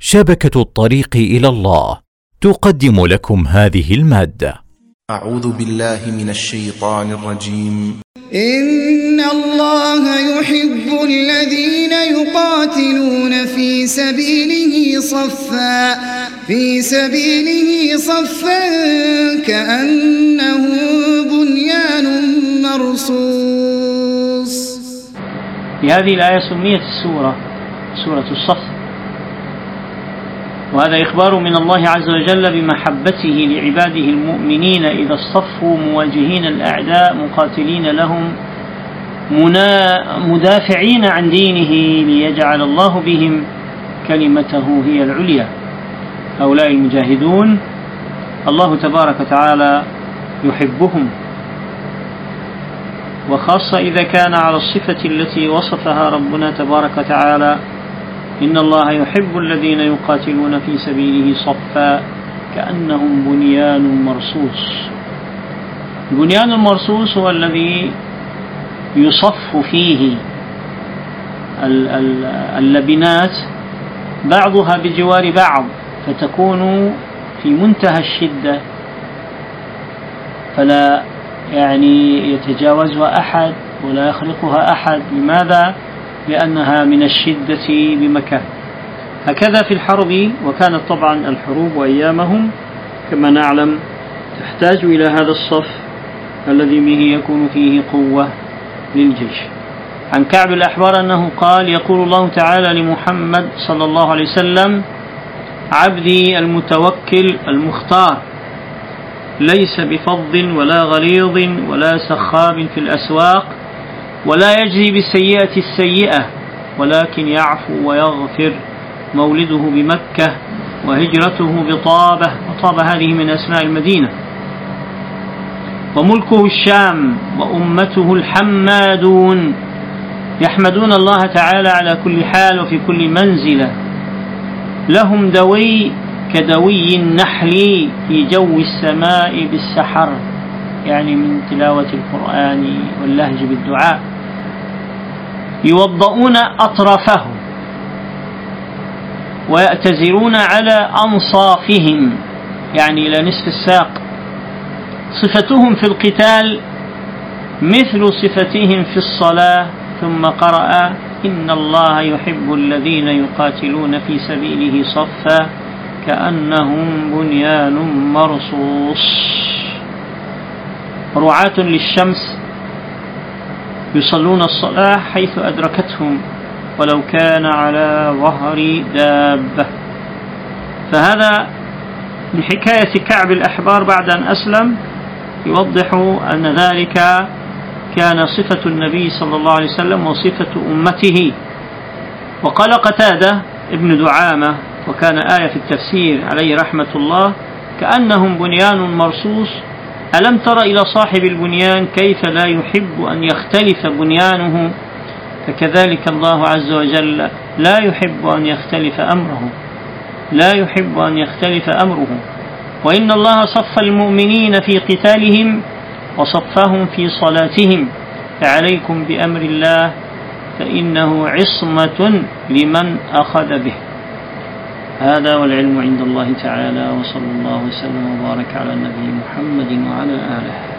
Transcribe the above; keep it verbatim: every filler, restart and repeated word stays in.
شبكة الطريق إلى الله تقدم لكم هذه المادة. أعوذ بالله من الشيطان الرجيم. إن الله يحب الذين يقاتلون في سبيله صفا في سبيله صفا كأنه بنيان مرصوص. في هذه الآية سميت السورة سورة الصف، وهذا إخبار من الله عز وجل بمحبته لعباده المؤمنين إذا اصطفوا مواجهين الأعداء مقاتلين لهم مدافعين عن دينه ليجعل الله بهم كلمته هي العليا. هؤلاء المجاهدون الله تبارك وتعالى يحبهم، وخاصة إذا كان على الصفة التي وصفها ربنا تبارك وتعالى: إن الله يحب الذين يقاتلون في سبيله صفا كأنهم بنيان مرصوص. البنيان المرصوص هو الذي يصف فيه اللبنات بعضها بجوار بعض، فتكون في منتهى الشدة، فلا يعني يتجاوزها أحد ولا يخرقها أحد. لماذا؟ لأنها من الشدة بمكان. هكذا في الحرب، وكانت طبعا الحروب وأيامهم كما نعلم تحتاج إلى هذا الصف الذي به يكون فيه قوة للجيش. عن كعب الأحبار أنه قال: يقول الله تعالى لمحمد صلى الله عليه وسلم: عبدي المتوكل المختار ليس بفظ ولا غليظ ولا سخاب في الأسواق، ولا يجزي بالسيئة السيئة، ولكن يعفو ويغفر. مولده بمكة وهجرته بطابة، وطابة هذه من أسماء المدينة، وملكه الشام، وأمته الحمادون يحمدون الله تعالى على كل حال وفي كل منزلة. لهم دوي كدوي النحل في جو السماء بالسحر، يعني من تلاوة القرآن واللهج بالدعاء. يوضؤون أطرافه ويأتزرون على أنصافهم، يعني إلى نصف الساق. صفتهم في القتال مثل صفتهم في الصلاة. ثم قرأ: إن الله يحب الذين يقاتلون في سبيله صفا كأنهم بنيان مرصوص. رعاة للشمس يصلون الصلاة حيث أدركتهم ولو كان على ظهر دابة. فهذا من حكاية كعب الأحبار بعد أن أسلم، يوضح أن ذلك كان صفة النبي صلى الله عليه وسلم وصفة أمته. وقال قتادة ابن دعامة، وكان آية في التفسير عليه رحمة الله: كأنهم بنيان مرصوص. ألم تر إلى صاحب البنيان كيف لا يحب أن يختلف بنيانه؟ فكذلك الله عز وجل لا يحب أن يختلف أمره لا يحب أن يختلف أمره. وإن الله صف المؤمنين في قتالهم وصفهم في صلاتهم. فعليكم بأمر الله فإنه عصمة لمن أخذ به. هذا والعلم عند الله تعالى، وصلى الله وسلم وبارك على النبي محمد وعلى آله.